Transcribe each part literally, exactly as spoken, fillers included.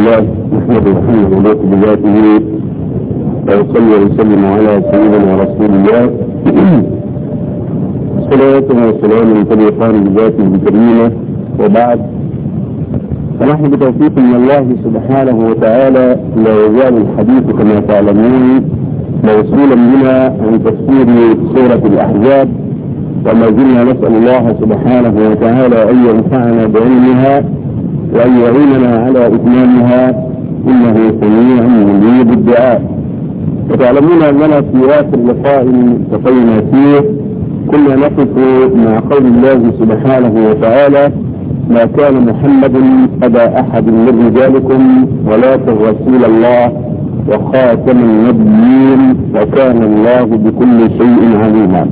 لله نحمده ونحمده ونليق بذاته وصلى وسلم على سيدنا رسول الله صلاة وسلام طريقان بذاته الكريمة. وبعد، فنحن بتوفيق من الله سبحانه وتعالى لا يزال الحديث كما تعلمون موصولا بنا عن تفسير سورة الأحزاب، وما زلنا نسأل الله سبحانه وتعالى أن ينفعنا بعلمها وأن يعيننا على إتمامها، إنه سميع مجيب الدعاء. وتعلمون أننا في آخر لقاء التقينا فيه كنا نقف مع قول الله سبحانه وتعالى: ما كان محمد أبا أحد من رجالكم ولكن رسول الله وخاتم النبيين وكان الله بكل شيء عليما.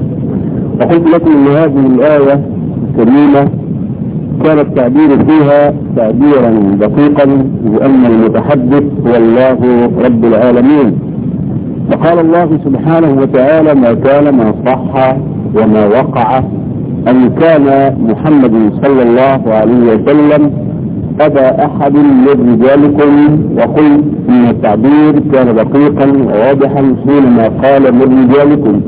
وقلت لكم ان هذه الآية الكريمة كان التعبير فيها تعبيرا دقيقا، لأن المتحدث هو الله رب العالمين. فقال الله سبحانه وتعالى: ما كان ما صح وما وقع أن كان محمد صلى الله عليه وسلم أبا أحد من رجالكم. وقلت إن التعبير كان دقيقا وواضحا حينما قال من رجالكم.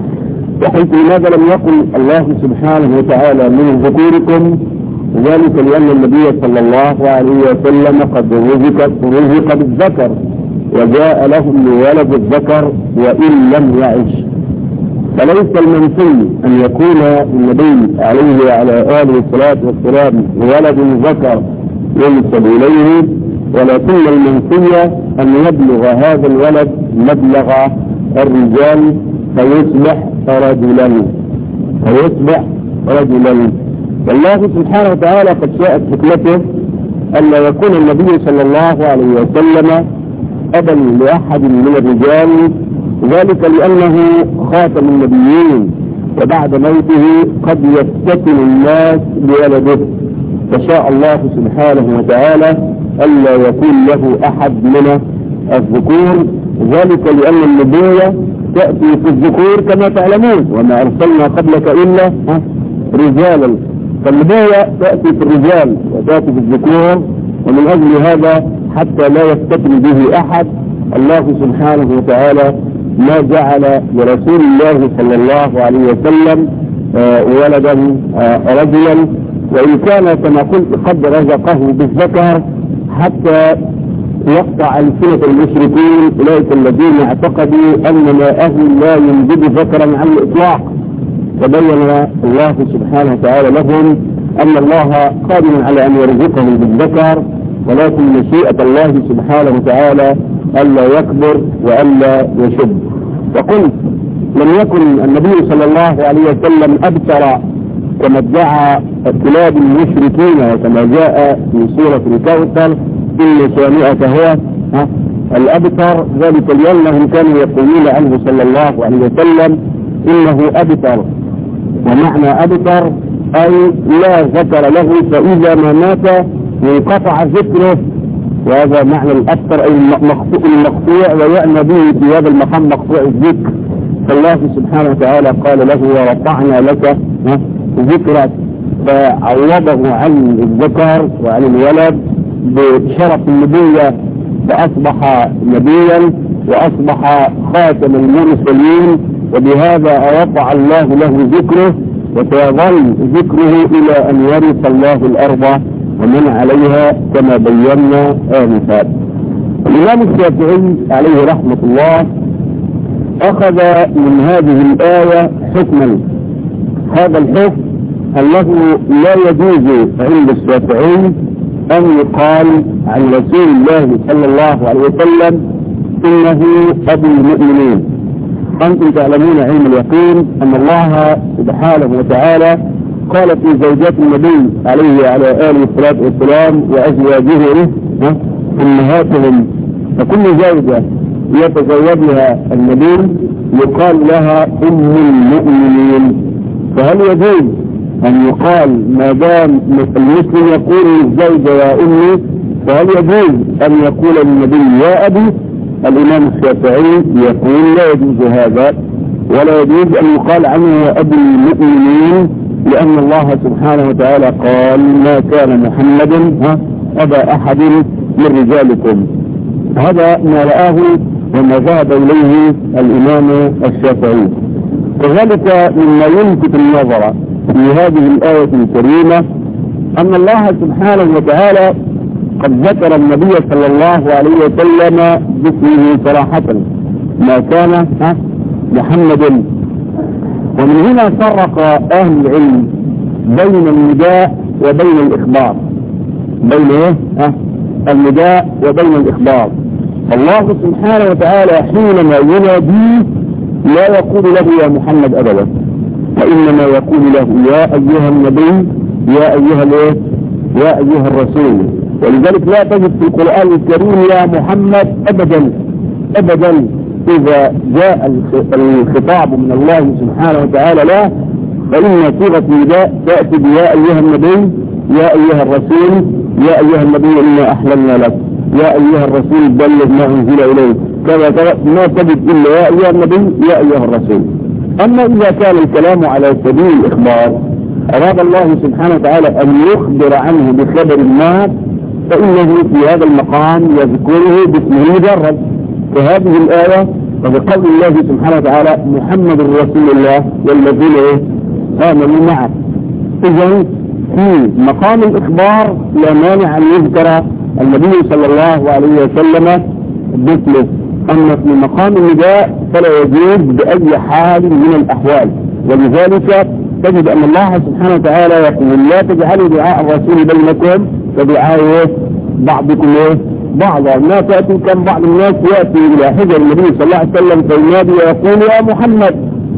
وقلت لماذا لم يقل الله سبحانه وتعالى من ذكوركم؟ ذلك لأن النبي صلى الله عليه وسلم قد رزق بالذكر وجاء لهم لولد الذكر وإن لم يعش. فليس المنفي أن يكون النبي عليه وعلى آله الصلاة والسلام ولد ذكر ينسب إليه، ولكن المنفي أن يبلغ هذا الولد مبلغ الرجال فيصبح رجلا فيصبح رجلا والله سبحانه وتعالى قد شاءت حكمته ألا يكون النبي صلى الله عليه وسلم أبا لأحد من الرجال، ذلك لأنه خاتم النبيين، وبعد موته قد يفتتن الناس بولده، فشاء الله سبحانه وتعالى ألا يكون له أحد من الذكور، ذلك لأن النبوة تأتي في الذكور كما تعلمون: وما أرسلنا قبلك إلا رجالا. فالنبوة تأتي في الرجال وتأتي في الذكور، ومن أجل هذا حتى لا يفتتن به أحد الله سبحانه وتعالى ما جعل لرسول الله صلى الله عليه وسلم آه ولدا آه رجلا، وإن كان كما قلت قد رزقه بالذكر حتى يقطع ألسنة المشركين أولئك الذين اعتقدوا أن ماءه لا ينجب ذكرا على الإطلاق. فبين الله سبحانه وتعالى لهم أن الله قادر على أن يرزقهم بالذكر، ولكن مشيئة الله سبحانه وتعالى ألا يكبر وألا يشب. وقلت لم يكن النبي صلى الله عليه وسلم أبتر كما ادعى كلاب المشركين، وكما جاء في سورة الكوثر: إن شانئك هو الأبتر، ذلك لأنهم كانوا يقولون عنه صلى الله عليه وسلم إنه أبتر. ومعنى أبتر أي لا ذكر له، فإذا ما مات ينقطع ذكره، وهذا معنى الأبتر أي المقطوع، ويعنى به في هذا المقام مقطوع الذكر. فالله سبحانه وتعالى قال له: ورفعنا لك ذكرك، فعوضه عن الذكر وعن الولد بشرف النبوة، فأصبح نبيا وأصبح خاتم المرسلين، وبهذا رفع الله له ذكره، وسيظل ذكره إلى أن يرث الله الأرض ومن عليها كما بينا آنفا. الإمام الشافعي عليه رحمة الله أخذ من هذه الآية حكما. هذا الحكم أنه لا يجوز عند الشافعي أن يقال عن رسول الله صلى الله عليه وسلم إنه أبو المؤمنين. أنتم تعلمون علم اليقين أن الله سبحانه وتعالى قال في زوجات النبي عليه وعلى آله الصلاة والسلام: وأزواجه أمهاتهم. فكل زوجة يتزوجها النبي يقال لها أم المؤمنين. فهل يجوز أن يقال ما دام المسلم يقول للزوجة يا أمي، فهل يجوز أن يقول للنبي يا أبي؟ الإمام الشافعي يقول لا يجوز هذا، ولا يجوز أن يقال عنه أبو المؤمنين، لأن الله سبحانه وتعالى قال: ما كان محمد أبا أحد من رجالكم. هذا ما رآه وما ذهب إليه الإمام الشافعي. كذلك مما يلفت النظر في هذه الآية الكريمة أن الله سبحانه وتعالى قد ذكر النبي صلى الله عليه وسلم باسمه صراحة، ما كان محمد. ومن هنا فرق أهل العلم بين النداء وبين الإخبار، بين إيه؟ أه؟ النداء وبين الإخبار. الله سبحانه وتعالى حينما يناديه لا يقول له يا محمد أبدا، وإنما يقول له يا أيها النبي، يا أيها الإيه؟ يا أيها الرسول. ولذلك لا تجد في القرآن الكريم يا محمد أبدا أبدا إذا جاء الخطاب من الله سبحانه وتعالى لا، فإن صيغة النداء تأتي بيا أيها النبي، يا أيها الرسول، يا أيها النبي إنا أحللنا لك، يا أيها الرسول بلغ ما أنزل إليك، كذا كذا، ما تجد إلا يا أيها النبي يا أيها الرسول. أما إذا كان الكلام على سبيل الإخبار أراد الله سبحانه وتعالى أن يخبر عنه بخبر ما، فإنه في هذا المقام يذكره باسمه مجرد. وهذه الآية وبقول الله سبحانه وتعالى محمد رسول الله والذين آمنوا معه. إذن في مقام الإخبار لا مانع أن يذكر النبي صلى الله عليه وسلم باسمه، أما في مقام النداء فلا يجوز بأي حال من الأحوال. ولذلك تجد أن الله سبحانه وتعالى يقول لا تجعلوا دعاء الرسول بينكم كدعاء بعضكم بعضا. ما تأتي كم بعض الناس يأتي إلى حجر النبي صلى الله عليه وسلم فينادي ويقول يا محمد،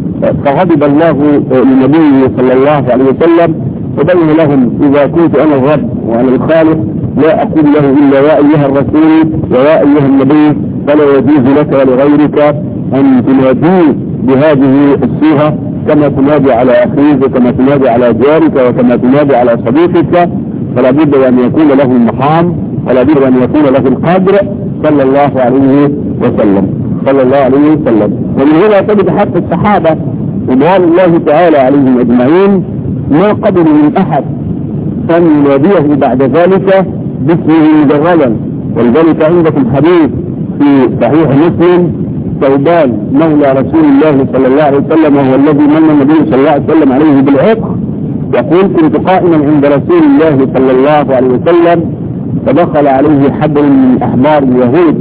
فغضب الله للنبي صلى الله عليه وسلم وبين لهم إذا كنت أنا الرب وأنا الخالق لا أقول له إلا يا أيها الرسول ويا أيها النبي، فلا يجوز لك ولغيرك أن تناديه بهذه الصيغة كما تنادي على أخيك وكما تنادي على جارك وكما تنادي على صديقك. فلا بد أن يكون له المقام ولا بد أن يكون له القدر صلى الله عليه وسلم صلى الله عليه وسلم. ومن هنا تجد حتى الصحابة رضوان الله تعالى عليهم أجمعين ما قبل من أحد أن يناديه بعد ذلك باسمه مجردا. ولذلك عندكم حديث في صحيح مسلم ثوبان مولى رسول الله صلى الله عليه وسلم وهو الذي من النبي صلى الله عليه وسلم عليه بالعتق، يقول كنت قائما عند رسول الله صلى الله عليه وسلم فدخل عليه حبر من أحبار اليهود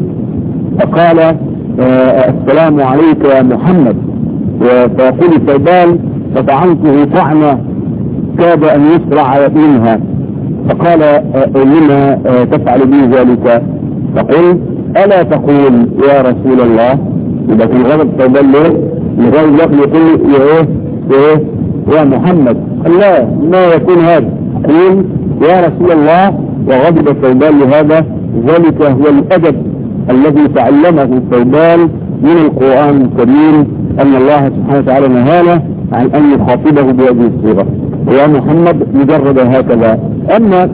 فقال آه السلام عليك يا محمد، فيقول ثوبان فطعنته طعنة كاد أن يسرع منها، فقال آه لما آه تفعل بي ذلك؟ فقل ألا تقول يا رسول الله؟ إذا كان غضب ثوبان له لغاية الوقت يقول يا إيه إيه يا محمد، قال لا ما يكون هذا، قل يا رسول الله. وغضب ثوبان لهذا، ذلك هو الأدب الذي تعلمه ثوبان من القرآن الكريم أن الله سبحانه وتعالى نهانا عن أن يخاطبه بهذه الصيغة يا محمد مجرد هكذا. أما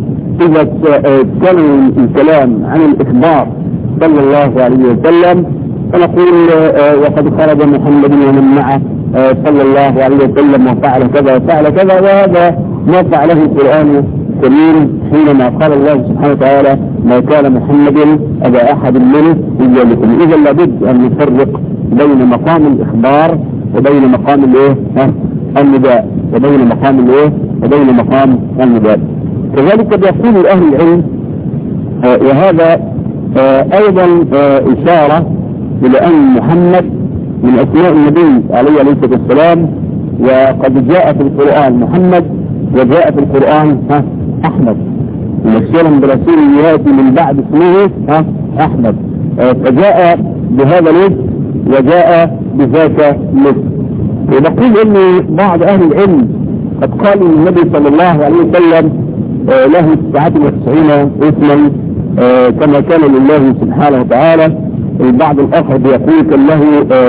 إذا كان الكلام عن الإخبار صلى الله عليه وسلم فنقول وقد خرج محمد ومن معه صلى الله عليه وسلم وفعل كذا وفعل كذا، وهذا ما فعله القرآن الكريم حينما قال الله سبحانه وتعالى ما كان محمد أبا أحد من رجالكم. إذا لابد أن نفرق بين مقام الإخبار وبين مقام الايه النداء وبين مقام الايه وبين مقام النداء. كذلك بيقول أهل العلم آه وهذا آه أيضا آه إشارة إلى أن محمد من أسماء النبي عليه الصلاة والسلام، وقد جاء في القرآن محمد وجاء في القرآن ها أحمد، مبشرا برسول يأتي من بعد اسمه ها أحمد، آه فجاء بهذا الاسم وجاء بذاك الاسم. ونقول ان بعض اهل العلم قد قالوا النبي صلى الله عليه وسلم آه له تسعة وتسعين اسما آه كما كان لله سبحانه وتعالى. البعض الاخر بيقول كان له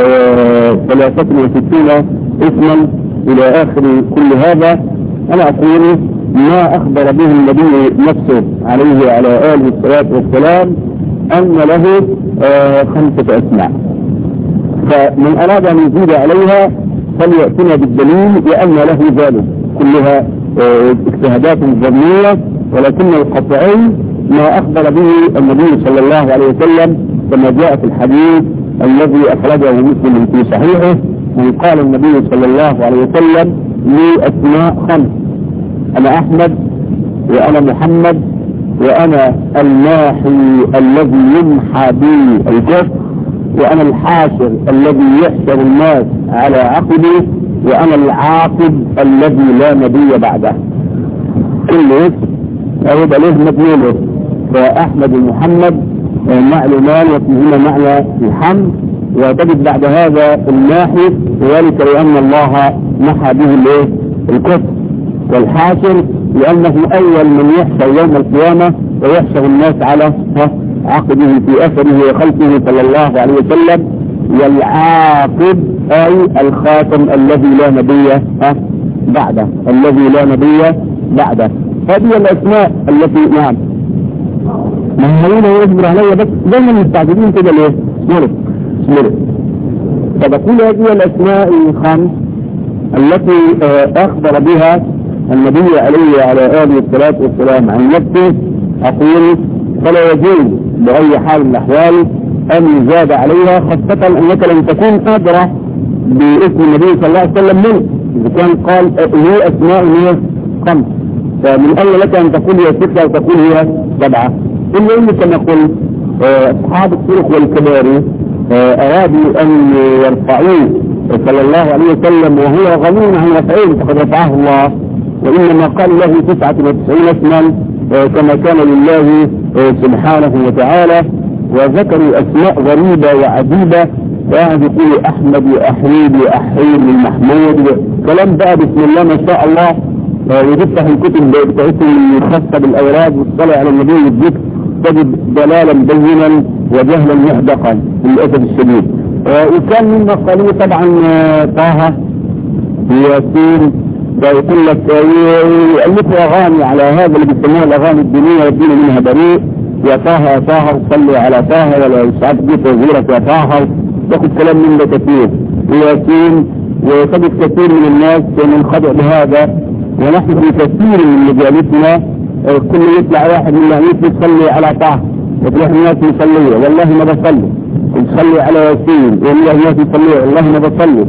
آه ثلاثة وستين اسما الى اخر كل هذا. انا اقول ما اخبر به النبي نفسه عليه وعلى اله الصلاة والسلام ان له آه خمسة اسماء، فمن اراد ان يزيد عليها فليأتنا بالدليل لأن له ذلك. كلها اجتهادات ظنية، ولكن القطعي ما أخبر به النبي صلى الله عليه وسلم كما جاء في الحديث الذي أخرجه مسلم في صحيحه، من قال النبي صلى الله عليه وسلم لي أسماء خمس: أنا أحمد، وأنا محمد، وأنا الماحي الذي يمحى به الكفر، وأنا الحاشر الذي يحشر الناس على عقبه، وأنا العاقب الذي لا نبي بعده. كل اسم يبقى له مدلوله، فأحمد ومحمد معلومان وفيهما معنى الحمد، وتجد بعد هذا الماحي وذلك لأن الله محى به الكفر، والحاشر لأنه أول من يحشر يوم القيامة ويحشر الناس على عقبه في أثره وخلفه صلى الله عليه وسلم، والعاقب أي الخاتم الذي لا نبي بعده، الذي لا نبي بعده. هذه الأسماء التي نعم مهمين ويصبر عليها، بس دايما مستعجلين كده ليه؟ اسمرت اسمرت فبقول هذه الأسماء الخمس التي أخبر بها النبي عليه على آله الصلاة والسلام عن نفسه، أقول فلا يجوز بأي حال من الأحوال أن يزاد عليها، خاصة أنك لم تكون أدرى باسم النبي صلى الله عليه وسلم منه، إذا كان قال هي أسماء هي خمس، فمن أول لك أن تقول هي ستة وتقول هي سبعة. إلا إن كما قلت أصحاب الطرق والكباري أرادوا أن يرفعوه صلى الله عليه وسلم وهو غني عن رفعه، فقد رفعه الله، وإنما قال له تسعة وتسعين اسما كما كان لله سبحانه وتعالى، وذكروا أسماء غريبة وعجيبة، واحد يقول أحمد وأحميد وأحيد والمحمود، كلام بقى بسم الله ما شاء الله. وتفتح الكتب بتاعتهم الخاصة بالأوراد والصلاة على النبي والذكر تجد دلالا بينا وجهلا محدقا للأسف الشديد. وكان مما قالوا طبعا طه وياسين، يقول لك يألفوا أغاني على هذا اللي بيسموها الأغاني الدينية والدين منها بريء، يا طه يا طه صلي على طه ولا يسعد بك وزيرك يا طه، تاخذ كلام من ده كثير وياسين، وتجد كثير من الناس منخدع بهذا، ونحن في كثير من مجالسنا كل يطلع واحد من الناس يصلي على طه وتروح الناس يصلي والله ما بصلي، يصلي على ياسين والله الناس يصلي والله ما بصلي.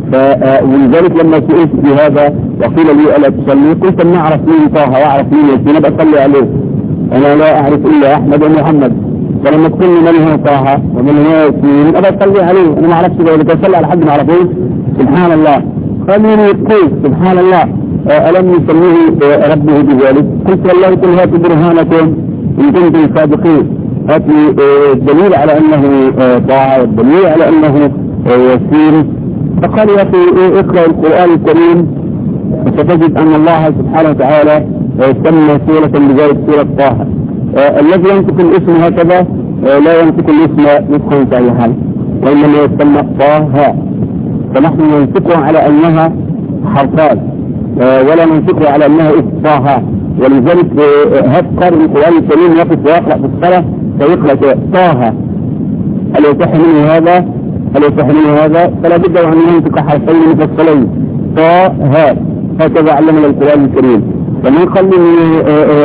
ولذلك لما سئلت بهذا وقيل لي ألا تصلي قلت أن أعرف مين طه وأعرف مين ياسين بصلي عليه، أنا لا أعرف إلا أحمد ومحمد، فلما تقول من هو طه ومن هو ياسين أبى أصلي عليه، أنا ما أعرفش إذا تصلي على حد ما أعرفوش. سبحان الله، خليني يقول سبحان الله ألم يسميه ربه بذلك؟ قلت والله قل هاتوا برهانكم إن كنتم صادقين، هاتوا الدليل على أنه طاعة والدليل على أنه يسير. فقال يا أخي اقرأ القرآن الكريم فتجد أن الله سبحانه وتعالى سمى سورة بذلك سورة طه. الذي ينطق الاسم هكذا لا ينطق الاسم نطقا صحيحا، وإنما يسمى طه، فنحن ننطقها على أنها حرفات ولا ننطقها على أنها اسم طه. ولذلك هذا قارئ القرآن الكريم يقف ويقرأ في الصلاة فيقرأ طه، هل يصح منه هذا؟ هل يصح منه هذا؟ فلا بد أن ينطق حرفين مفصلين طه، هكذا علمنا القرآن الكريم. فمن قال لي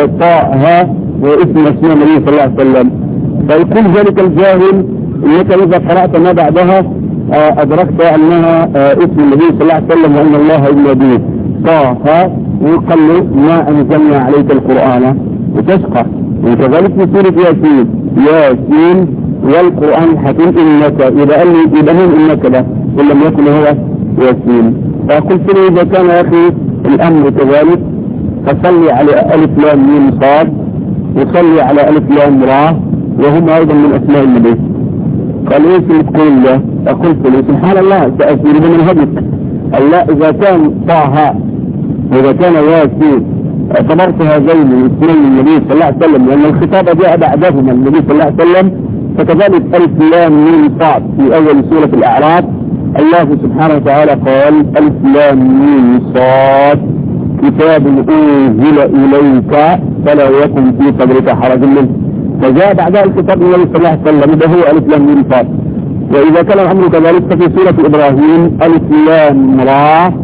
طه واسم اسمه النبي صلى الله عليه وسلم، فيقول ذلك الجاهل انك اذا قرأت ما بعدها ادركت انها اسم النبي صلى الله عليه وسلم وان الله ابن به طه، ويقال له ما انزلنا عليك القرآن وتشقى. وكذلك في سورة ياسين، ياسين والقرآن الحكيم انك، اذا قال لي يبقى مين انك ده ان لم يكن هو ياسين؟ فقلت له اذا كان يا اخي الامر كذلك فصلي على الف لام ميم صاد وصلي على الف لام را وهم ايضا من اسماء النبي. قال ايش تقول له؟ فقلت له سبحان الله سأسير بمنهجك، الله اذا كان طه واذا كان ياسين اعتبرت هذين الاثنين النبي صلى الله عليه وسلم لان الخطاب جاء بعدهما النبي صلى الله عليه وسلم، فكذلك الف لام ميم صاد في اول سورة الاعراف الله سبحانه وتعالى قال الف لام ميم صاد كتاب أنزل إليك فلا يكن في صدرك حرج منه، فجاء بعدها الكتاب النبي صلى الله عليه وسلم ده هو ألف لام ميم صاد. وإذا كان الأمر كذلك ففي سورة إبراهيم ألف لام را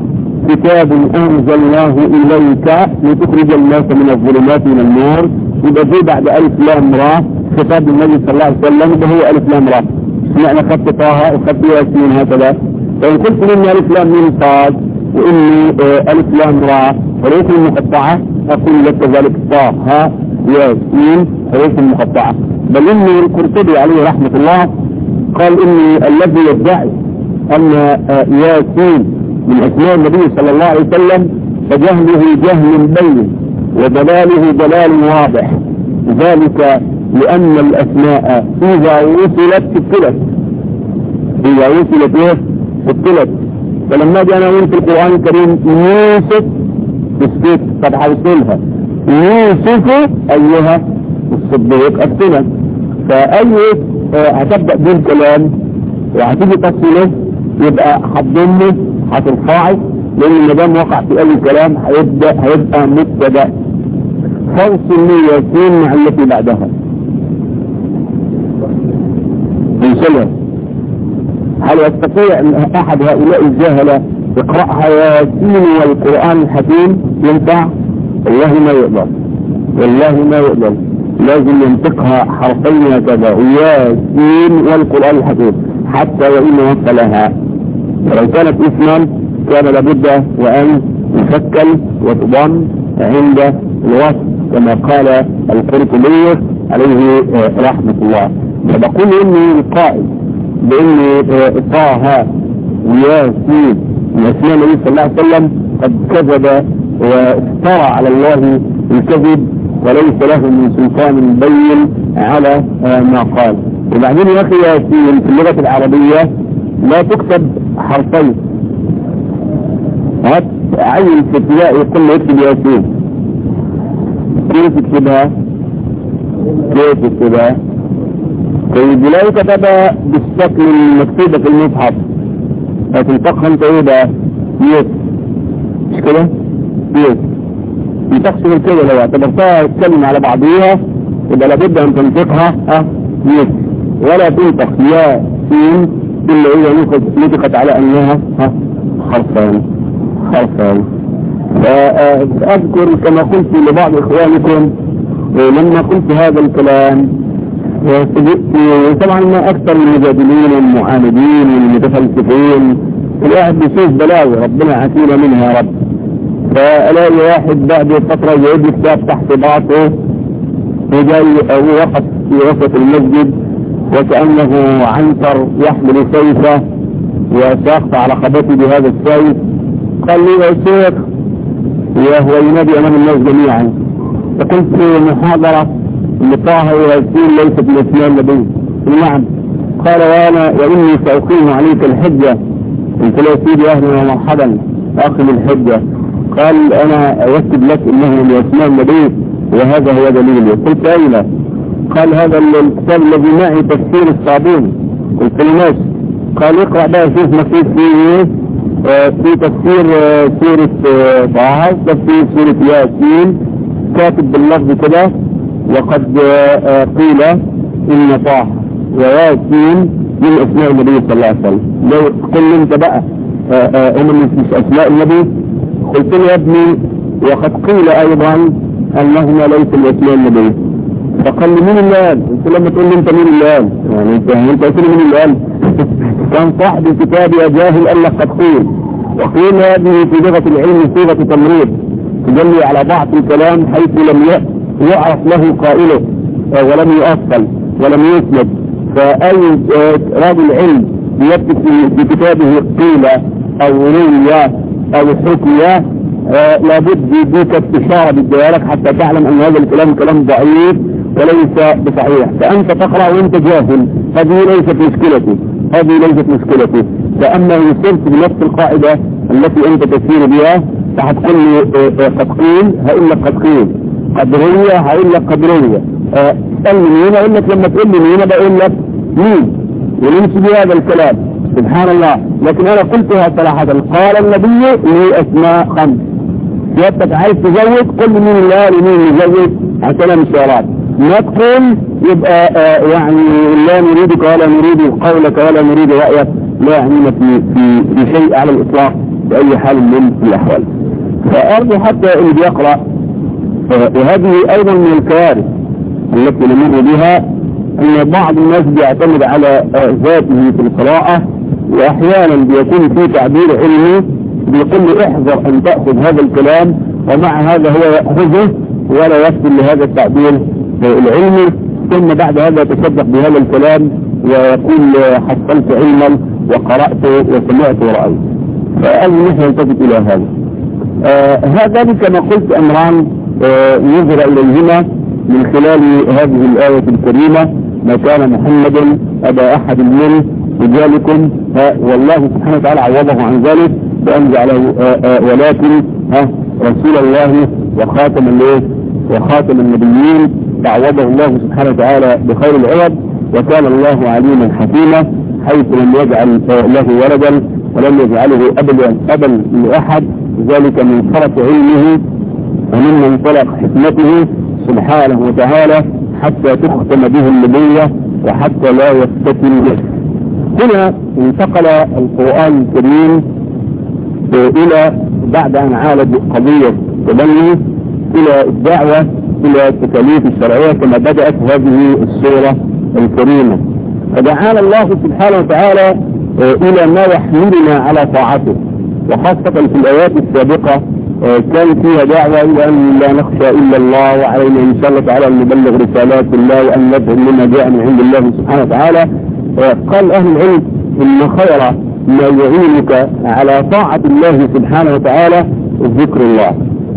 كتاب أنزلناه إليك لتخرج الناس من الظلمات من النور، يبقى زي بعد ألف لام را خطاب النبي صلى الله عليه وسلم، يبقى هو ألف لام را. سمعنا خط طه وخط ياسين هكذا. فإن قلت إني ألف لام ميم صاد وإني ألف لام را حروف المقطعة، أقول لك كذلك طه ها ياسين حروف المقطعة. بل إن القرطبي عليه رحمة الله قال إني الذي يدعي أن ياسين من أسماء النبي صلى الله عليه وسلم فجهله جهل بين ودلاله دلال واضح، ذلك لأن الأسماء إذا وصلت ابتلت، إذا وصلت إيه ابتلت. فلما جاءنا وين في القرآن الكريم يوسف تسكت قد حوصلها يوسف أيها الصديق ابتلت، فأي هتبدأ بالكلام وهتيجي تفصيله يبقى هتضمه هترفعه، لأن المدام وقع في أي كلام هيبدأ هيبقى مبتدأ. فوصل ياسين مع التي بعدها انسلها. هل يستطيع أحد هؤلاء الجهلة يقرأها ياسين والقرآن الحكيم؟ ينفع؟ والله ما يقدر، والله ما يقدر. لازم ينطقها حرفين هكذا ياسين والقرآن الحكيم حتى وإن وصلها. ولو كانت اسما كان لابد وأن يفكل وتضم عند الوصف كما قال القرطبي عليه رحمة الله. فبقول إني القائل بإن طه وياسين من أسماء النبي صلى الله عليه وسلم قد كذب وافترى على الله الكذب وليس له من سلطان بين على ما قال. وبعدين يا أخي ياسين في اللغة العربية لا تكتب حرفين. هات عين في ابتدائي يقول له اكتب ياسين، كيف تكتبها؟ كيف تكتبها؟ طيب لا كتبها بالشكل المكتوبة في المصحف، هتنطقها انت ايه بقى؟ يس، مش كده؟ يس تقصد كده. لو اعتبرتها الكلمة على بعضيها يبقى لابد ان تنطقها اه يس، ولا تنطق يا سين الا هي نطقت على انها ها حرفان حرفان. فاذكر كما قلت لبعض اخوانكم لما قلت هذا الكلام، طبعا ما اكثر المجادلين والمعاندين والمتفلسفين الواحد بيشوف بلاوي ربنا يعافينا منها يا رب. فالاقي واحد بعد فتره جايب لي كتاب تحت باطه وجاي او وقف في وسط المسجد وكانه عنتر يحمل سيفه وساقط على خبطه بهذا السيف. قال لي يا شيخ وهو ينادي امام الناس جميعا، فقلت في محاضره ان طه وياسين ليست من اسماء النبي. نعم. قال وانا واني ساقيم عليك الحجه. قلت له يا سيدي اهلا ومرحبا اقم الحجه. قال انا اكتب لك انه من اسماء النبي وهذا هو دليلي. قلت اين؟ قال هذا الكتاب الذي معي تفسير الصابوني. قلت له ماشي. قال اقرا بقى شوف مكتوب فيه في تفسير سورة طه تفسير سورة ياسين كاتب باللفظ كده وقد قيل ان طه وياسين من اسماء النبي صلى الله عليه وسلم. لو قل انت بقى هم مش اسماء النبي. قلت له يا ابني وقد قيل ايضا انهما ليس من اسماء النبي. فقال لي مين اللي قال؟ قلت له لما تقول لي انت مين اللي قال؟ يعني انت انت قلت لي مين اللي قال؟ كان صاحب الكتاب يا جاهل قال لك قد قيل. وقيل هذه في لغة العلم صيغة تمريض تدل على ضعف الكلام حيث لم يعرف له قائله ولم يؤصل ولم يسند. فأي راجل علم يكتب في كتابه قيل أو روي أو حكي لابد يديك استشارة بالديالك حتى تعلم أن هذا الكلام كلام ضعيف وليس بصحيح. فأنت تقرأ وأنت جاهل، هذه ليست مشكلتي، هذه ليست مشكلتي. فأما إن صرت بنفس القاعدة التي أنت تسير بها فهتقول لي قد قيل هقول لك قد قيل، قد روي هقول لك قد روي. اسألني مين أقول لك، لما تقول لي مين بقول لك مين ونمشي بهذا الكلام. سبحان الله. لكن أنا قلتها صراحة قال النبي له أسماء خمس. سيادتك عايز تزود قل مين اللي قال ومين اللي زود عشان امشارات. ما تقول يبقى آه يعني لا نريدك ولا نريد قولك ولا نريد رأيك، لا يعنينا في, في, في شيء على الإطلاق بأي حال من الأحوال. فأرجو حتى اللي بيقرأ، وهذه أيضا من الكوارث التي نمر بها، أن بعض الناس بيعتمد على ذاته في القراءة، وأحيانا بيكون في تعبير علمي بيقول له احذر أن تأخذ هذا الكلام، ومع هذا هو يأخذه ولا يفصل لهذا التعبير العلمي، ثم بعد هذا يتصدق بهذا الكلام ويقول حصلت علما وقرأت وسمعت ورأيت. فأنا نحن نلتفت إلى هذا. آه هذا كما قلت أمران آه نظر إليهما من خلال هذه الآية الكريمة: ما كان محمد أبا أحد من رجالكم، والله سبحانه وتعالى عوضه عن ذلك بأن جعله آه آه ولكن آه رسول الله وخاتم الايه وخاتم النبيين، تعوضه الله سبحانه وتعالى بخير العوض، وكان الله عليما حكيما، حيث لم يجعل له ولدا ولم يجعله ابدا ابا لاحد، ذلك من فرط علمه ومن منطلق حكمته سبحانه وتعالى، حتى تختم به النبوة وحتى لا يفتتن به. هنا انتقل القرآن الكريم الى بعد ان عالج قضية التبني الى الدعوة الى التكاليف الشرعية كما بدأت هذه السورة الكريمة. فدعانا الله سبحانه وتعالى الى ما يحملنا على طاعته، وخاصة في الايات السابقة كان فيها دعوة الى ان لا نخشى الا الله، وعلينا ان شاء الله تعالى ان نبلغ رسالات الله وان ندعو لما جاء من عند الله سبحانه وتعالى. قال اهل العلم ان خير ما يعينك على طاعة الله سبحانه وتعالى ذكر الله.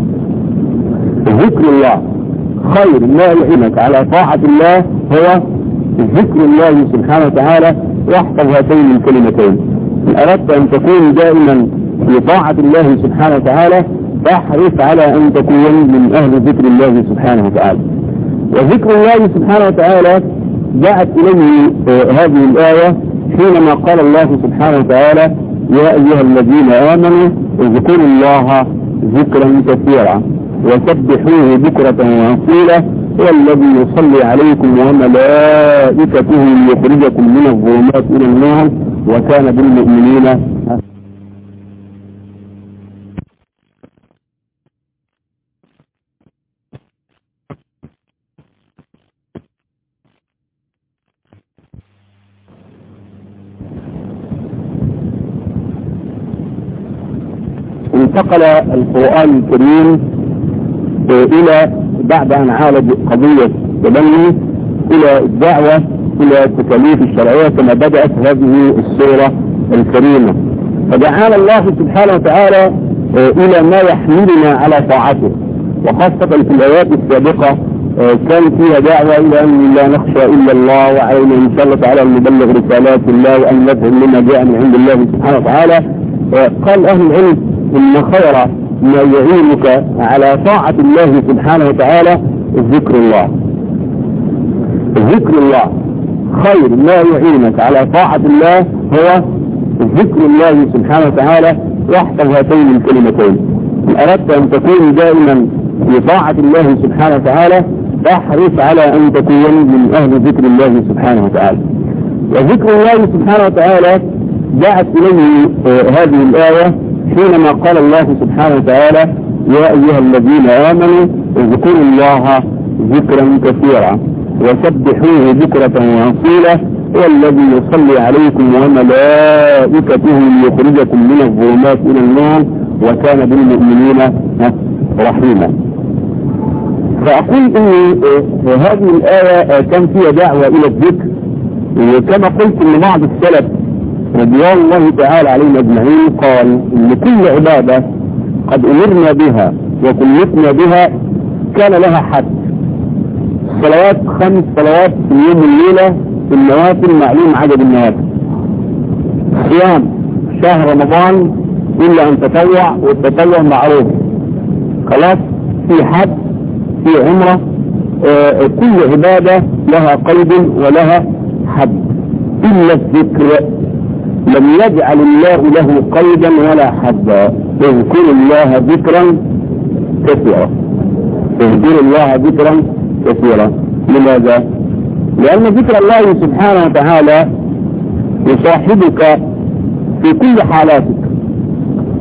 ذكر الله خير ما يعينك على طاعة الله هو ذكر الله سبحانه وتعالى. واحفظ هاتين الكلمتين: إن أردت أن تكون دائما في طاعة الله سبحانه وتعالى فاحرص على أن تكون من أهل ذكر الله سبحانه وتعالى. وذكر الله سبحانه وتعالى جاءت إليه هذه الآية حينما قال الله سبحانه وتعالى: يا أيها الذين آمنوا اذكروا الله ذكرا كثيرا وسبحوه بكرة وأصيلا هو الذي يصلي عليكم وملائكته ليخرجكم من الظلمات إلى النور وكان بالمؤمنين. انتقل القرآن الكريم الى بعد ان عالج قضية التبني الى الدعوة الى التكاليف الشرعية كما بدأت هذه السورة الكريمة. فدعانا الله سبحانه وتعالى الى ما يحملنا على طاعته، وخاصة في الايات السابقة كان فيها دعوة الى ان لا نخشى الا الله، وعلينا ان شاء الله تعالى ان نبلغ رسالات الله وان ندعو لما جاء من عند الله سبحانه وتعالى. قال اهل العلم ان خير ما يعينك على طاعة الله سبحانه وتعالى ذكر الله. ذكر الله خير ما يعينك على طاعة الله هو ذكر الله سبحانه وتعالى. واحفظ هاتين الكلمتين: إن أردت أن تكون دائما في طاعة الله سبحانه وتعالى فاحرص على أن تكون من أهل ذكر الله سبحانه وتعالى. وذكر الله سبحانه وتعالى جاءت إليه هذه الآية حينما قال الله سبحانه وتعالى: يا أيها الذين آمنوا اذكروا الله ذكرا كثيرا وسبحوه بكرة وأصيلا هو الذي يصلي عليكم وملائكته ليخرجكم من الظلمات إلى النور وكان بالمؤمنين رحيما. فأقول إن هذه الآية كان فيها دعوة إلى الذكر، وكما قلت إن بعض السلف رضوان الله تعالى عليهم أجمعين قال إن كل عبادة قد أمرنا بها وكلفنا بها كان لها حد. الصلوات خمس صلوات في اليوم والليلة، في النوافل معلوم عدد النوافل. صيام شهر رمضان إلا أن تطوع، والتطوع معروف خلاص. في حج، في عمرة، آه كل عبادة لها قيد ولها حد إلا الذكر لم يجعل الله له قيدا ولا حدا. اذكروا الله ذكرا كثيرا. اذكروا الله ذكرا كثيرا. لماذا؟ لأن ذكر الله سبحانه وتعالى يصاحبك في كل حالاتك.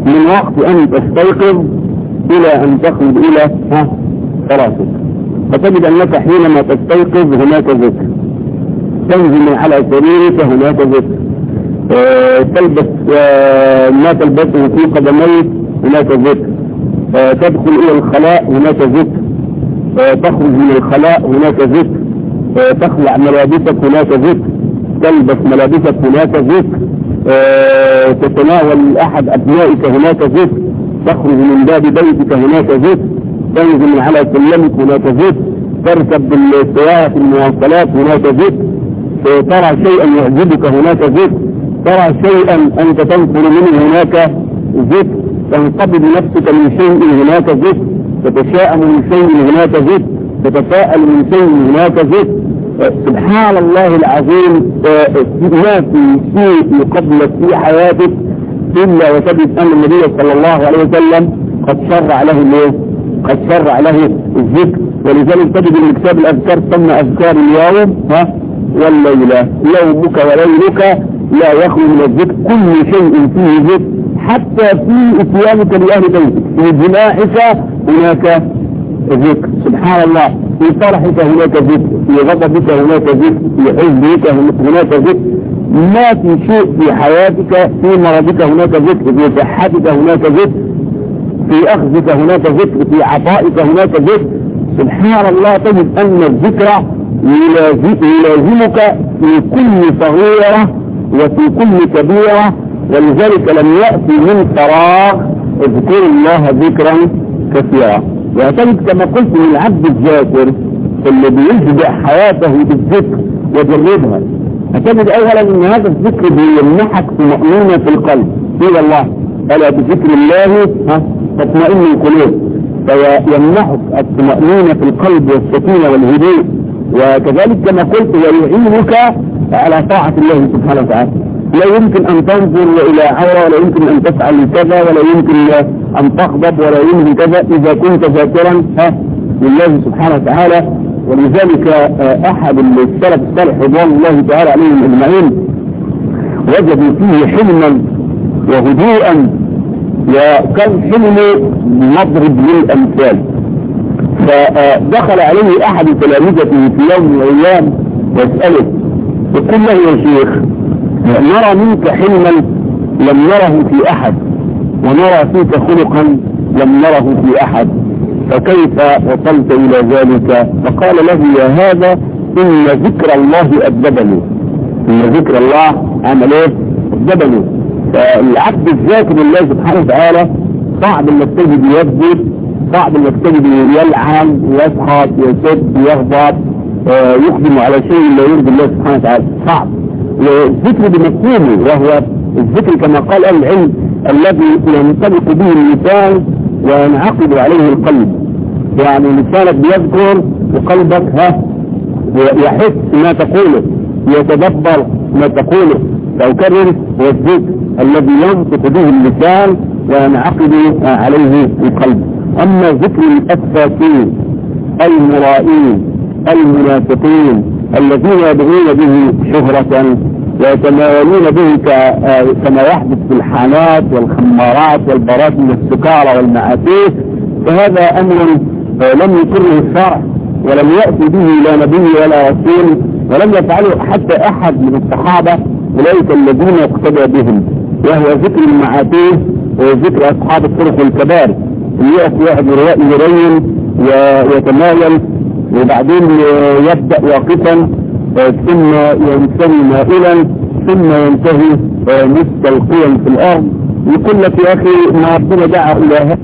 من وقت أن تستيقظ إلى أن تخرج إلى فراسك. فتجد أنك حينما تستيقظ هناك ذكر، تنزل على سريرك هناك ذكر، أه تلبس أه ما تلبسه في قدميك هناك ذكر، أه تدخل إلى الخلاء هناك ذكر، أه تخرج من الخلاء هناك ذكر، أه تخلع ملابسك هناك ذكر، تلبس ملابسك هناك ذكر، أه تتناول أحد أبنائك هناك ذكر، تخرج من باب بيتك هناك ذكر، تنزل من على سلمك هناك ذكر، تركب بالسيارة في المواصلات هناك ذكر، ترى شيئا يعجبك هناك ذكر، ترى شيئا أنت تنفر منه هناك ذكر، تنقبض نفسك من شيء هناك ذكر، تتشاءم من شيء هناك ذكر، تتفاءل من شيء هناك ذكر. سبحان الله العظيم، ما في شيء يقبلك في حياتك إلا وتجد أن النبي صلى الله عليه وسلم قد شرع له الايه؟ قد شرع له الذكر. ولذلك تجد ان كتاب الأذكار ثم أذكار اليوم ها والليلة، يومك وليلك لا يخلو من الذكر، كل شيء فيه ذكر، حتى في اتيانك لأهل بيتك، في جماعك هناك ذكر. سبحان الله، في فرحك هناك ذكر، في غضبك هناك ذكر، في حزنك هناك ذكر، ما في شيء في حياتك، في مرضك هناك ذكر، في صحتك هناك ذكر، في أخذك هناك ذكر، في عطائك هناك ذكر. سبحان الله، تجد أن الذكر يلازمك في كل صغيرة وفي كل كبيرة، ولذلك لم يأتي من فراغ اذكر الله ذكرا كثيرا. وتجد كما قلت من العبد الذاكر اللي بيجبع حياته بالذكر وجربها، هتجد اولا ان هذا الذكر بيمنحك طمأنينة في القلب. قيل الله الا بذكر الله تطمئن القلوب، فيمنحك الطمأنينة في القلب والسكينة والهدوء. وكذلك كما قلت ويعينك على طاعة الله سبحانه وتعالى. لا يمكن ان تنظر الى عورة، ولا يمكن ان تفعل كذا، ولا يمكن ان تغضب، ولا يمكن كذا اذا كنت ذاكرا لله سبحانه وتعالى. ولذلك احد السلف الصالح رضوان الله تعالى عليهم اجمعين وجدوا فيه حلما وهدوءا، وكان حلمه مضرب للامثال. فدخل عليه احد تلامذته في يوم من الايام واسأله، يقول له يا شيخ نرى منك حلما لم نره في احد، ونرى فيك خلقا لم نره في احد، فكيف وصلت الى ذلك؟ فقال له يا هذا ان ذكر الله ادبني، ان ذكر الله عمل ايه؟ ادبني. فالعبد الذاكر لله سبحانه وتعالى صعب انك تجد يسجد، صعب انك تجد يلعن يسخط يسب يغضب يقدم على شيء لا يرضي الله سبحانه وتعالى، صعب. والذكر بمفهومه وهو الذكر كما قال اهل العلم الذي ينطلق به اللسان وينعقد عليه القلب. يعني لسانك بيذكر وقلبك ها يحس ما تقوله، يتدبر ما تقوله. فأكرر هو الذكر الذي ينطق به اللسان وينعقد عليه القلب. أما ذكر الأفاكين المرائين المنافقين الذين يدعون به شهرة ويتناولون به كما يحدث في الحانات والخمارات والبراكم والسكارى والمعاتيه، فهذا أمر لم يقره الشرع ولم يأتي به لا نبي ولا رسول، ولم يفعله حتى أحد من الصحابة أولئك الذين اقتدى بهم، وهو ذكر المعاتيه وذكر أصحاب الطرق الكبار اللي يأتي واحد يرين ويتناول وبعدين يبدأ واقفا ثم ينتهي مائلا ثم ينتهي مستلقيا في الأرض. يقول لك يا أخي ما ربنا دعا إلى هذا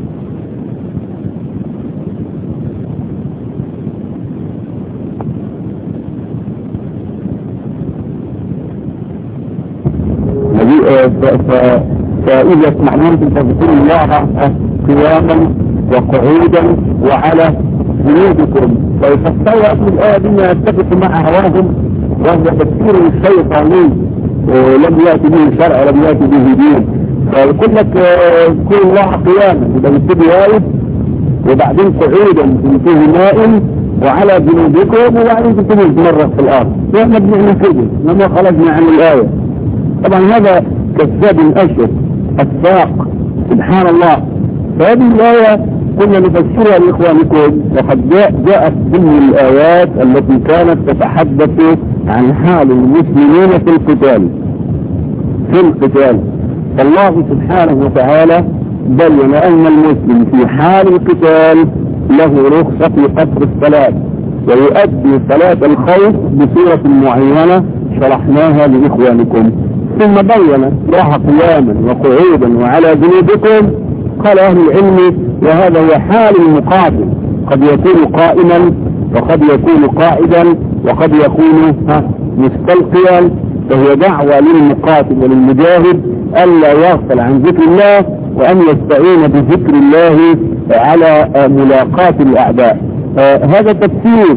فإذا اسمعناكم تذكروا الله قياما وقعودا وعلى جنودكم، فيفسروا أهل الآية بما يتفق مع هواهم، وهو تفسير الشيطاني لم يأتي به الشرع ولم يأتي به دين. فيقول لك اذكروا الله قياما يبقى يبتدي واقف، وبعدين قعودا تنتهي نائم، وعلى جنودكم، وبعدين تنتهي تمرق في الأرض. واحنا بنعمل كده لما خرجنا عن الآية. طبعا هذا كذاب أشر الساق سبحان الله. فهذه الآية كنا نفسرها لإخوانكم، وقد جاءت ضمن الآيات التي كانت تتحدث عن حال المسلمين في القتال في القتال فالله سبحانه وتعالى بين أن المسلم في حال القتال له رخصة في قصر الصلاة ويؤدي صلاة الخوف بصورة معينة شرحناها لإخوانكم، ثم بين راح قياما وقعودا وعلى جنوبكم. قال أهل العلم وهذا هو حال المقاتل، قد يكون قائما وقد يكون قاعدا وقد يكون مستلقيا، فهي دعوة للمقاتل وللمجاهد ألا يغفل عن ذكر الله وأن يستعين بذكر الله على ملاقاة الأعداء. آه هذا تفسير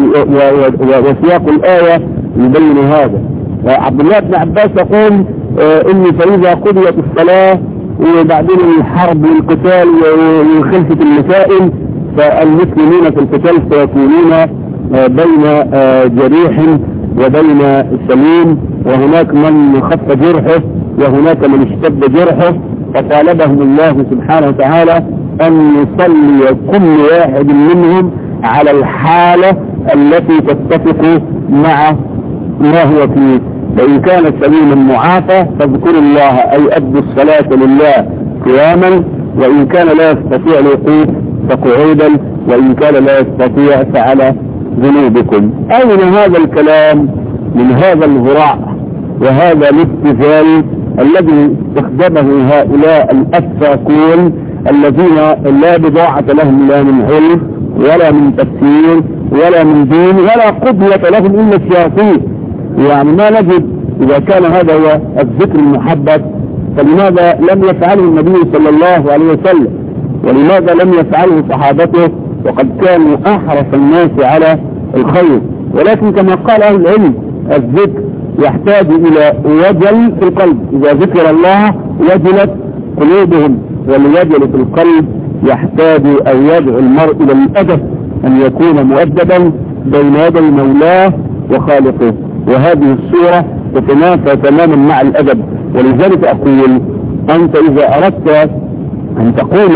وسياق الآية يبين هذا. آه عبد الله بن عباس يقول آه إني فإذا قضيت الصلاة وبعدين الحرب والقتال وخلفة المسائل فالمسلمين في القتال سيكونون آه بين آه جريح وبين سليم، وهناك من خف جرحه وهناك من اشتد جرحه، فطالبهم الله سبحانه وتعالى أن يصلي كل واحد منهم على الحالة التي تتفق مع ما هو فيه. فإن كان سليما معافى فاذكروا الله أي أدوا الصلاة لله قياما، وإن كان لا يستطيع الوقوف فقعودا، وإن كان لا يستطيع فعلى ذنوبكم. أين هذا الكلام من هذا الهراء وهذا الابتذال الذي استخدمه هؤلاء الأفاكون الذين لا بضاعة لهم لا من علم ولا من تفسير ولا من دين ولا قضية لهم إلا الشياطين؟ يعني ما نجد إذا كان هذا هو الذكر المحبب فلماذا لم يفعله النبي صلى الله عليه وسلم، ولماذا لم يفعله صحابته وقد كانوا أحرص الناس على الخير؟ ولكن كما قال أهل العلم الذكر يحتاج إلى وجل في القلب، إذا ذكر الله وجلت قلوبهم، والوجل في القلب يحتاج أن يدعو المرء إلى الأدب، أن يكون مؤدبا بين يدي مولاه وخالقه، وهذه الصورة تتنافى تماما مع الأدب. ولذلك أقول أنت إذا أردت أن تقول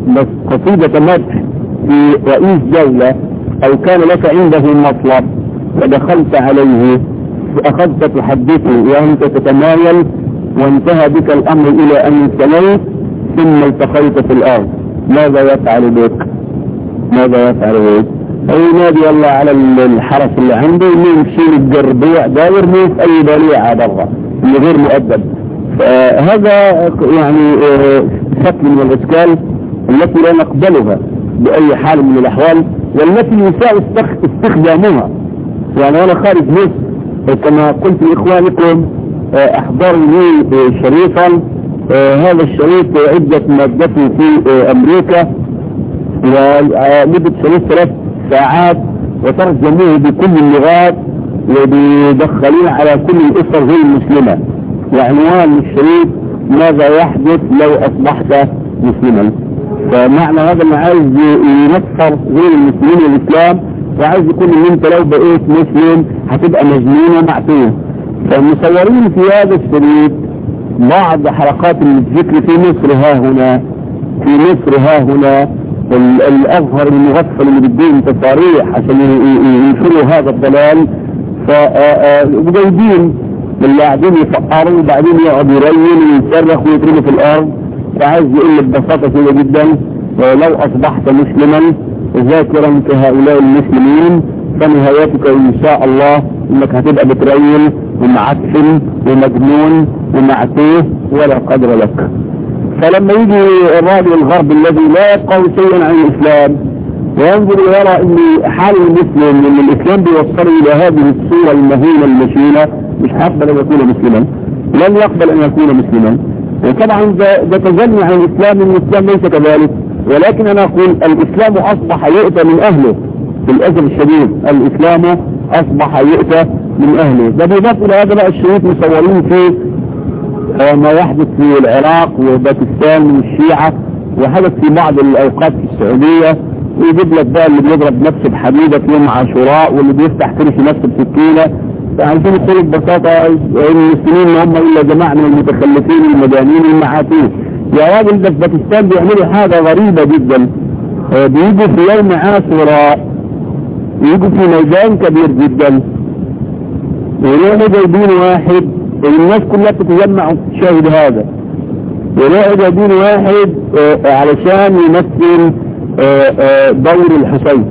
قصيدة مدح في رئيس دولة أو كان لك عنده مطلب ودخلت عليه وأخذت تحدثه وأنت تتمايل وانتهى بك الأمر إلى أن انتهيت ثم التقيت في الأرض، ماذا يفعل بك؟ ماذا يفعل بك؟ أو ينادي الله على الحرس اللي عنده يمشي الجربيع داير مو في أي بليعة برا اللي غير مؤدب. فهذا يعني شكل من الأشكال التي لا نقبلها بأي حال من الأحوال، والتي يساء استخدامها. يعني أنا خارج مصر كما قلت لإخوانكم أحضروا لي شريطا، هذا الشريط عدة مادته في أمريكا ومدة شريط ثلاث ساعات وترجموه بكل اللغات وبيدخلين على كل الأسر غير المسلمة، وعنوان الشريط ماذا يحدث لو أصبحت مسلما. فمعنى هذا اللي عايز ينصر غير المسلمين الإسلام، وعايز يكون ان انت لو بقيت مسلم هتبقى مجنون ومعتوه. فمصورين في هذا الشريط بعض حلقات الذكر في مصر ها هنا في مصر ها هنا الأظهر المغفل اللي بدين تصاريح عشان ينشروا هذا الضلال، فجايبين اللي قاعدين يفقروا وبعدين يقعد يرين ويصرخ ويترمي في الأرض. فعايز يقول ببساطة كده جدا لو أصبحت مسلما ذاكرا كهؤلاء المسلمين فنهايتك إن شاء الله إنك هتبقى بترين ومعفن ومجنون ومعتوه ولا قدر لك. فلما يجي الراجل الغرب الذي لا يفقه شيئا عن الإسلام وينظر ويرى ان حال المسلم ان الإسلام بيوصله إلى هذه الصورة المهينة المشينة مش هيقبل أن يكون مسلما، لن يقبل أن يكون مسلما. وطبعا ده تجني عن الإسلام ان الإسلام ليس كذلك، ولكن أنا أقول الإسلام أصبح يؤتى من أهله بالأسف الشديد، الإسلام أصبح يؤتى من أهله. ده بيضاف إلى هذا بقى الشريط مصورين فيه ما يحدث في العراق وباكستان من الشيعة وحدث في بعض الأوقات في السعودية، ويجيب لك بقى اللي بيضرب نفسه بحديدة في يوم عاشوراء واللي بيفتح كرش نفسه بسكينة. فعايزين يقولوا ببساطة المسلمين هم إلا جماعة من المتخلفين المجانين المعاتين. يا راجل ده في باكستان بيعملوا حاجة غريبة جدا، بيجوا في يوم عاشوراء يجوا في ميدان كبير جدا ويروحوا جايبين واحد، الناس كلها بتتجمع وتشاهد هذا، يروحوا جايبين واحد علشان يمثل دور الحسين،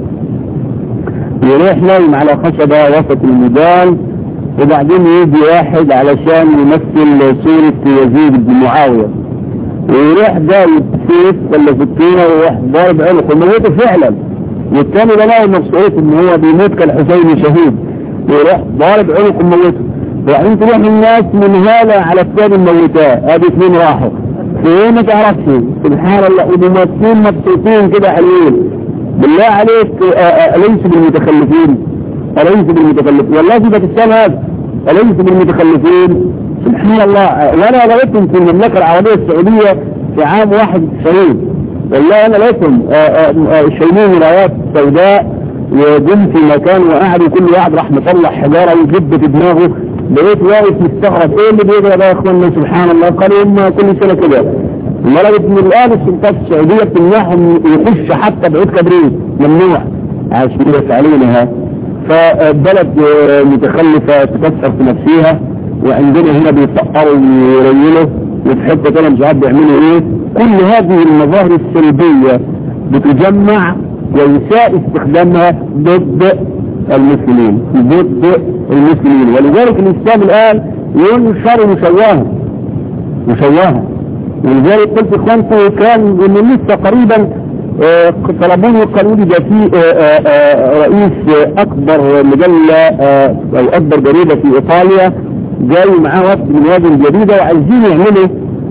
يروح نايم على خشبة وسط الميدان، وبعدين يجي واحد علشان يمثل صورة يزيد بن معاوية، ويروح جايب سيف ولا سكينة ويروح ضارب عنقه وموته فعلا، والتاني ده لاقي مبسوط ان هو بيموت كالحسين شهيد، ويروح ضارب عنقه وموته، وبعدين تروح الناس من هذا على الثاني موتاه، ادي اثنين راحوا فين ما تعرفش، سبحان الله، وممثلين مبسوطين كده حلوين. بالله عليك أليس بالمتخلفين؟ أليس بالمتخلفين؟ والله في باكستان هذا أليس بالمتخلفين؟ سبحان الله. وانا لقيتهم في المملكة العربية السعودية في عام واحد وتسعين، والله انا لقيتهم شايلين رايات سوداء وجم في مكان وقعدوا كل واحد راح مطلع حجارة وجب في دماغه، بقيت واقف مستغرب ايه اللي بيجرى ده يا اخوانا؟ سبحان الله. قالوا هم كل سنة كده، لدرجة ان الآن السلطات السعودية بتمنعهم يخش حتى بعود كبريت، ممنوع عشان يسألونها. فبلد متخلفة تكسر في نفسها، وعندنا هنا بيفقروا ويريلوا، وفي حتة كده مش عارف بيعملوا ايه. كل هذه المظاهر السلبية بتجمع ويساء استخدامها ضد المسلمين، ضد المسلمين. ولذلك الإسلام الآن ينشر مشواها مشواها ولذلك قلت اخوانكم كان من لسه قريبا طلبوني وقالوا لي ده في رئيس اكبر مجلة او اكبر جريدة في ايطاليا جاي معاه وفد من هذه الجريدة وعايزين يعملوا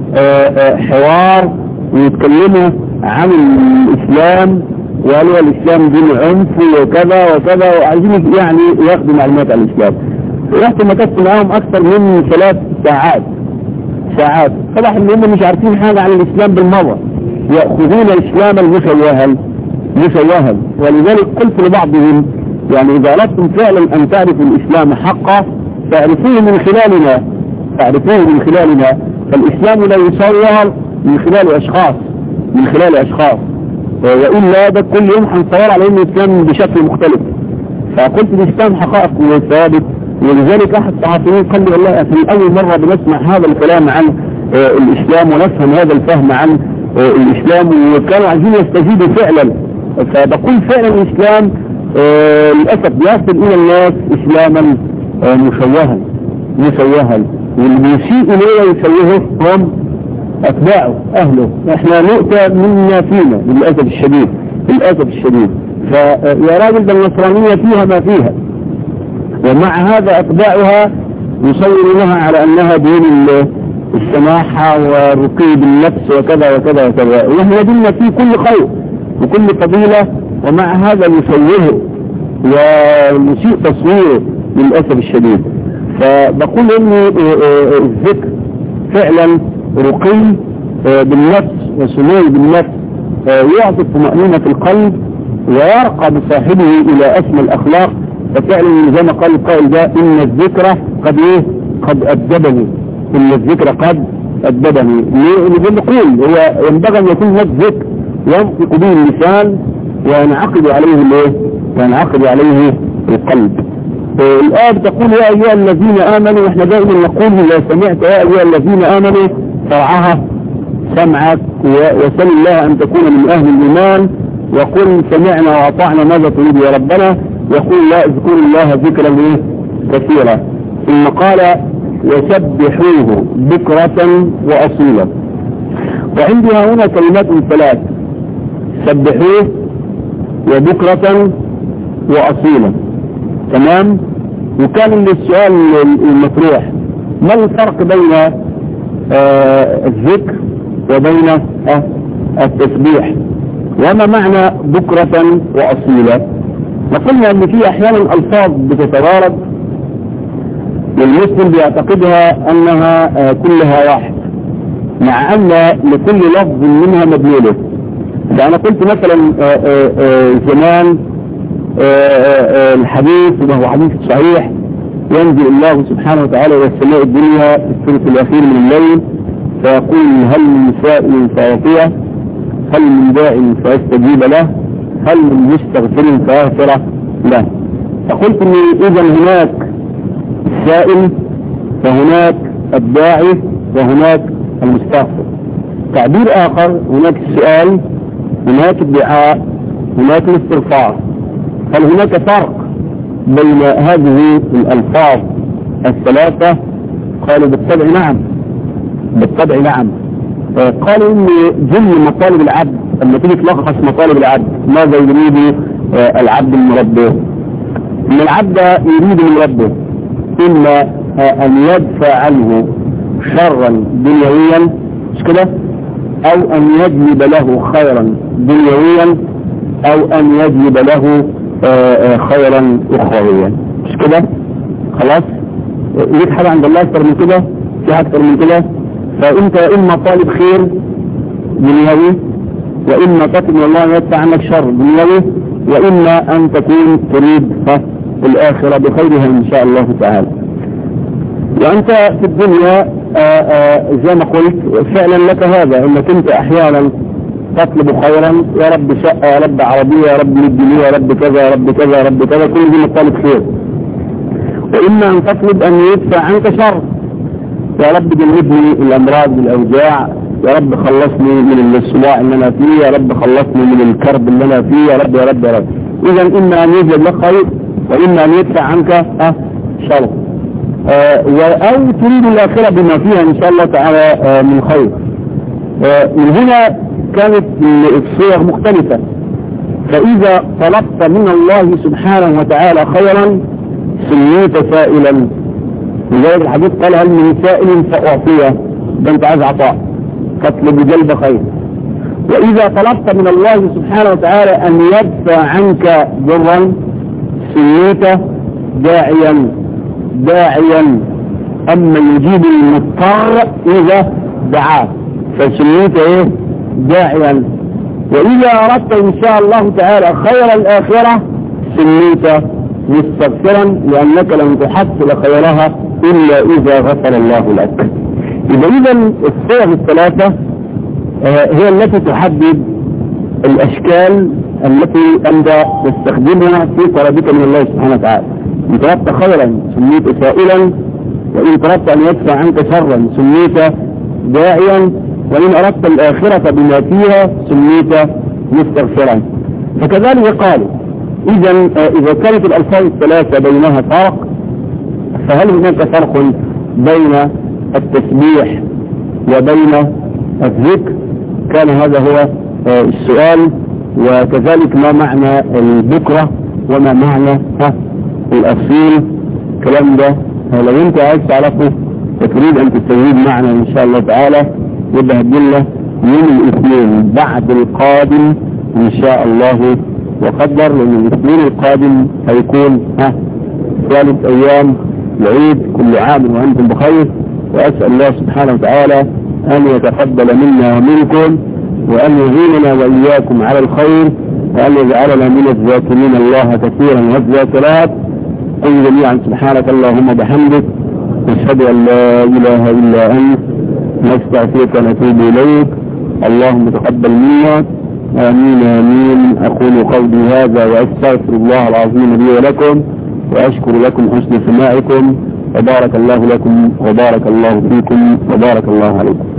حوار ويتكلموا عن الاسلام، وقالوا الاسلام دين عنف وكذا وكذا، وعايزين يعني ياخدوا معلومات عن الاسلام. رحت مكثت معاهم اكثر من ثلاث ساعات ساعات طبعا ان هم مش عارفين حاجة عن الاسلام بالمرة، يأخذون الاسلام المشوها مشوها. ولذلك قلت لبعضهم يعني اذا اردتم فعلا ان تعرفوا الاسلام حقا تعرفوه من خلالنا تعرفوه من خلالنا فالاسلام لا يصور من خلال اشخاص من خلال اشخاص وإلا ده كل يوم هنصور على انه الاسلام بشكل مختلف. فقلت الاسلام حقائق وثابت. ولذلك احد الصحفيين قال لي والله في اول مرة بنسمع هذا الكلام عن آه الاسلام ونفهم هذا الفهم عن آه الاسلام، وكانوا عايزين يستفيدوا فعلا. فبقول فعلا الاسلام آه للاسف يصل الى الناس اسلاما آه مشوها مشوها واللي يسيء اليه يسويه هم اتباعه اهله. احنا نؤتى منا فينا للاسف الشديد للاسف الشديد. فيا راجل ده النصرانية فيها ما فيها، ومع هذا أتباعها يصورونها على أنها دين السماحة والرقي بالنفس وكذا وكذا وكذا، وإحنا ديننا فيه كل خير وكل فضيلة، ومع هذا يسويه ويسيء تصويره للأسف الشديد. فبقول إن الذكر فعلا رقي بالنفس وسمو بالنفس يعطي طمأنينة القلب ويرقى بصاحبه إلى أسمى الأخلاق. ففعلا زي ما قال القائل ده ان الذكرى قد ايه قد ادبني ان الذكرى قد ادبني. ليه نقول هو ينبغي ان يكون هناك ذكر ينطق به اللسان وينعقد عليه الايه وينعقد عليه القلب. الآية تقول يا ايها الذين امنوا، واحنا دائما نقول اذا سمعت يا ايها الذين امنوا فرعها سمعك وسل الله ان تكون من اهل الايمان وقل سمعنا واطعنا ماذا تريد يا ربنا، يقول لا اذكروا الله ذكرا كثيرا. ثم قال وسبحوه بكرة وأصيلا. وعندي هنا كلمات ثلاث: سبحوه وبكرة وأصيلا. تمام. وكان للسؤال المطروح ما الفرق بين آه الذكر وبين آه التسبيح، وما معنى بكرة وأصيلا؟ وقلنا ان في احيانا الفاظ بتتضارب والمسلم بيعتقدها انها كلها واحد، مع ان لكل لفظ منها مدلوله. فانا قلت مثلا زمان الحديث وهو حديث صحيح: ينزل الله سبحانه وتعالى الى السماء الدنيا في الثلث الاخير من الليل فيقول هل من سائل فأعطيه، هل من داع فأستجيب له، هل من مستغفر فأغفر له. فقلت ان اذا هناك السائل فهناك الداعي وهناك المستغفر. تعبير اخر، هناك السؤال، هناك الدعاء، هناك الاستغفار. هل هناك فرق بين هذه الالفاظ الثلاثة؟ قالوا بالطبع نعم، بالطبع نعم. قالوا ان جل مطالب العبد لما تيجي تلخص مطالب العبد ماذا يريد العبد من ربه؟ ان العبد يريد من ربه اما ان يدفع عنه شرا دنيويا، مش كده؟ او ان يجلب له خيرا دنيويا، او ان يجلب له خيرا اخرويا، مش كده؟ خلاص؟ يريد حاجة عند الله اكتر من كده؟ في اكتر من كده؟ فانت اما طالب خير دنيوي، واما تطلب من الله ان يدفع عنك شر دنيوي، واما ان تكون تريد الاخرة بخيرها ان شاء الله تعالى. وانت في الدنيا آآ آآ زي ما قلت فعلا لك هذا، انك انت احيانا تطلب خيرا، يا رب شقة، يا رب عربية، يا رب مدنية، يا رب كذا، يا رب كذا، يا رب كذا، كل دي مطالب خير. واما ان تطلب ان يدفع عنك شر، يا رب جنبني الامراض والاوجاع، يا رب خلصني من الصداع اللي انا فيه، يا رب خلصني من الكرب اللي انا فيه، يا رب يا رب يا رب. اذا اما ان يجلب لك خير، واما ان يدفع عنك اه شر، آه او تريد الاخره بما فيها ان شاء الله تعالى آه من خير. آه من هنا كانت الصيغ مختلفه. فاذا طلبت من الله سبحانه وتعالى خيرا سميت سائلا، لذلك الحديث قال هل من سائل فأعطيه، ده انت عايز عطاء، تطلب جلب خير. واذا طلبت من الله سبحانه وتعالى ان يدفع عنك ضرا سميت داعيا، داعيا اما يجيب المضطر اذا دعاه فسميت ايه؟ داعيا. واذا اردت ان شاء الله تعالى خير الاخرة سميت مستغفرا، لانك لم تحصل خيرها الا اذا غفر الله لك. اذا اذا الصيغ الثلاثة هي التي تحدد الاشكال التي انت تستخدمها في طلبك من الله سبحانه وتعالى. ان طلبت خيرا سميت سائلا، وان طلبت ان يدفع عنك شرا سميت داعيا، وان اردت الاخرة بما فيها سميت مستغفرا. فكذلك قالوا اذا اذا كانت الالفاظ الثلاثة بينها فرق، فهل هناك فرق بين التسبيح وبين الذكر؟ كان هذا هو السؤال. وكذلك ما معنى البكرة وما معنى الأصيل؟ الكلام ده لو انت عايز تعرفه وتريد ان تستجيب معنا ان شاء الله تعالى، يبقى هدلنا يوم الاثنين بعد القادم ان شاء الله وقدر، لان الاثنين القادم هيكون ها ثالث ايام العيد. كل عام وانتم بخير، واسأل الله سبحانه وتعالى ان يتقبل منا ومنكم، وان يعيننا واياكم على الخير، وان يجعلنا من الذاكرين الله كثيرا والذاكرات. قل جميعا سبحانك اللهم وبحمدك، نشهد ان لا اله الا انت، نستغفرك ونتوب اليك. اللهم تقبل منا، امين امين. اقول قولي هذا واستغفر الله العظيم لي ولكم، واشكر لكم حسن سماعكم، وبارك الله لكم وبارك الله فيكم وبارك الله عليكم.